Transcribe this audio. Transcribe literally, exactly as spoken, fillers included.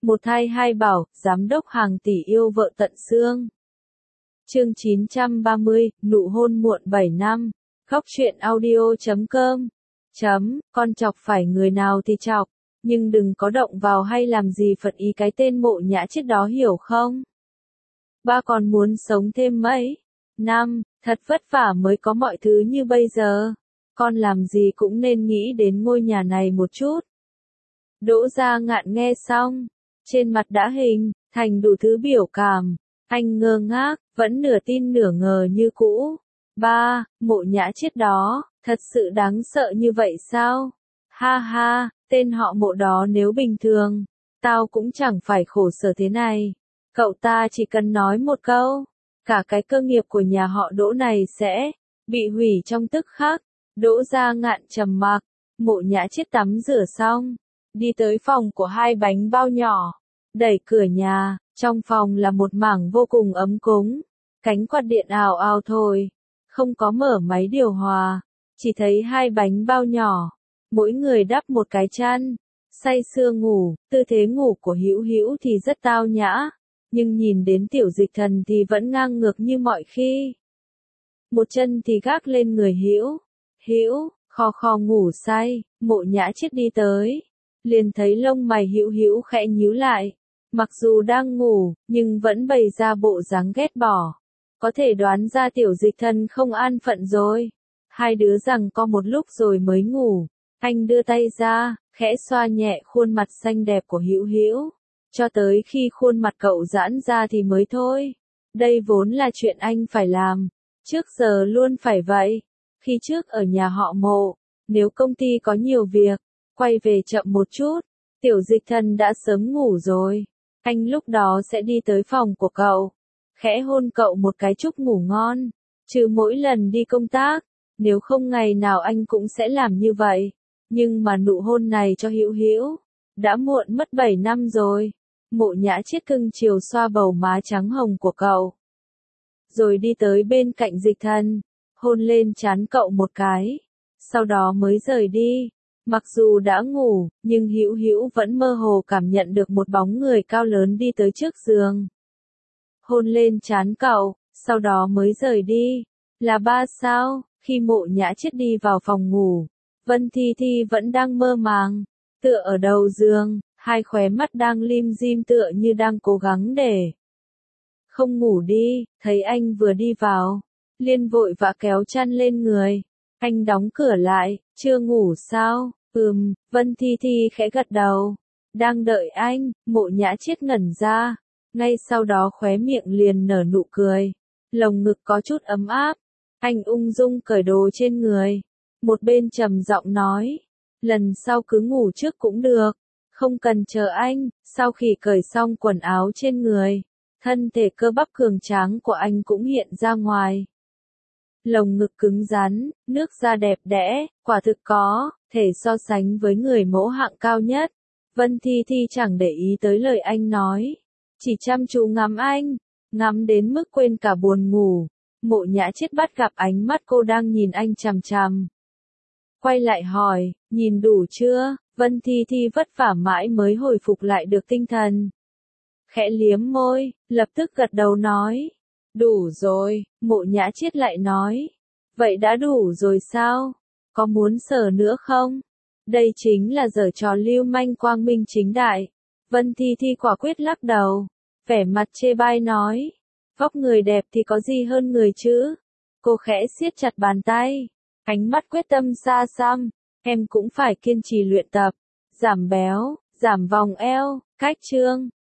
Một thai hai bảo, giám đốc hàng tỷ yêu vợ tận xương. Chương chín trăm ba mươi, nụ hôn muộn bảy năm. Khóc chuyện audio chấm com. Chấm, con chọc phải người nào thì chọc, nhưng đừng có động vào hay làm gì phật ý cái tên Mộ Nhã Chết đó, hiểu không? Ba còn muốn sống thêm mấy năm, thật vất vả mới có mọi thứ như bây giờ. Con làm gì cũng nên nghĩ đến ngôi nhà này một chút. Đỗ Gia Ngạn nghe xong, trên mặt đã hình thành đủ thứ biểu cảm. Anh ngơ ngác, vẫn nửa tin nửa ngờ như cũ. Ba, Mộ Nhã Chết đó, thật sự đáng sợ như vậy sao? Ha ha, tên họ Mộ đó nếu bình thường, tao cũng chẳng phải khổ sở thế này. Cậu ta chỉ cần nói một câu, cả cái cơ nghiệp của nhà họ Đỗ này sẽ bị hủy trong tức khắc. Đỗ Gia Ngạn trầm mặc. Mộ Nhã Chết tắm rửa xong, đi tới phòng của hai bánh bao nhỏ, đẩy cửa nhà, trong phòng là một mảng vô cùng ấm cúng, cánh quạt điện ào ào thổi, không có mở máy điều hòa, chỉ thấy hai bánh bao nhỏ, mỗi người đắp một cái chăn, say sưa ngủ. Tư thế ngủ của Hữu Hữu thì rất tao nhã, nhưng nhìn đến Tiểu Dịch Thần thì vẫn ngang ngược như mọi khi. Một chân thì gác lên người Hữu Hữu, khò khò ngủ say. Mộ Nhã Chết đi tới, liền thấy lông mày Hữu Hữu khẽ nhíu lại, mặc dù đang ngủ, nhưng vẫn bày ra bộ dáng ghét bỏ. Có thể đoán ra Tiểu Dịch Thần không an phận rồi. Hai đứa giằng co một lúc rồi mới ngủ. Anh đưa tay ra, khẽ xoa nhẹ khuôn mặt xanh đẹp của Hữu Hữu, cho tới khi khuôn mặt cậu giãn ra thì mới thôi. Đây vốn là chuyện anh phải làm, trước giờ luôn phải vậy. Khi trước ở nhà họ Mộ, nếu công ty có nhiều việc, quay về chậm một chút, Tiểu Dịch Thần đã sớm ngủ rồi. Anh lúc đó sẽ đi tới phòng của cậu, khẽ hôn cậu một cái chúc ngủ ngon. Trừ mỗi lần đi công tác, nếu không ngày nào anh cũng sẽ làm như vậy. Nhưng mà nụ hôn này cho Hữu Hữu, đã muộn mất bảy năm rồi. Mộ Nhã Chết cưng chiều xoa bầu má trắng hồng của cậu, rồi đi tới bên cạnh Dịch Thần, hôn lên trán cậu một cái, sau đó mới rời đi. Mặc dù đã ngủ, nhưng Hữu Hữu vẫn mơ hồ cảm nhận được một bóng người cao lớn đi tới trước giường, hôn lên trán cậu, sau đó mới rời đi. Là ba sao? Khi Mộ Nhã Chết đi vào phòng ngủ, Vân Thi Thi vẫn đang mơ màng, tựa ở đầu giường, hai khóe mắt đang lim dim tựa như đang cố gắng để không ngủ đi. Thấy anh vừa đi vào, liền vội vã kéo chăn lên người. Anh đóng cửa lại, chưa ngủ sao? Ừm, Vân Thi Thi khẽ gật đầu. Đang đợi anh. Mộ Nhã Chết ngẩn ra, ngay sau đó khóe miệng liền nở nụ cười, lồng ngực có chút ấm áp. Anh ung dung cởi đồ trên người, một bên trầm giọng nói, lần sau cứ ngủ trước cũng được, không cần chờ anh. Sau khi cởi xong quần áo trên người, thân thể cơ bắp cường tráng của anh cũng hiện ra ngoài. Lồng ngực cứng rắn, nước da đẹp đẽ, quả thực có thể so sánh với người mẫu hạng cao nhất. Vân Thi Thi chẳng để ý tới lời anh nói, chỉ chăm chú ngắm anh, ngắm đến mức quên cả buồn ngủ. Mộ Nhã Chết bắt gặp ánh mắt cô đang nhìn anh chằm chằm, quay lại hỏi, nhìn đủ chưa? Vân Thi Thi vất vả mãi mới hồi phục lại được tinh thần, khẽ liếm môi, lập tức gật đầu nói, đủ rồi. Mộ Nhã Chết lại nói, vậy đã đủ rồi sao? Có muốn sờ nữa không? Đây chính là giở trò lưu manh quang minh chính đại. Vân Thi Thi quả quyết lắc đầu, vẻ mặt chê bai nói, vóc người đẹp thì có gì hơn người chứ? Cô khẽ siết chặt bàn tay, ánh mắt quyết tâm xa xăm, em cũng phải kiên trì luyện tập, giảm béo, giảm vòng eo, cách trương,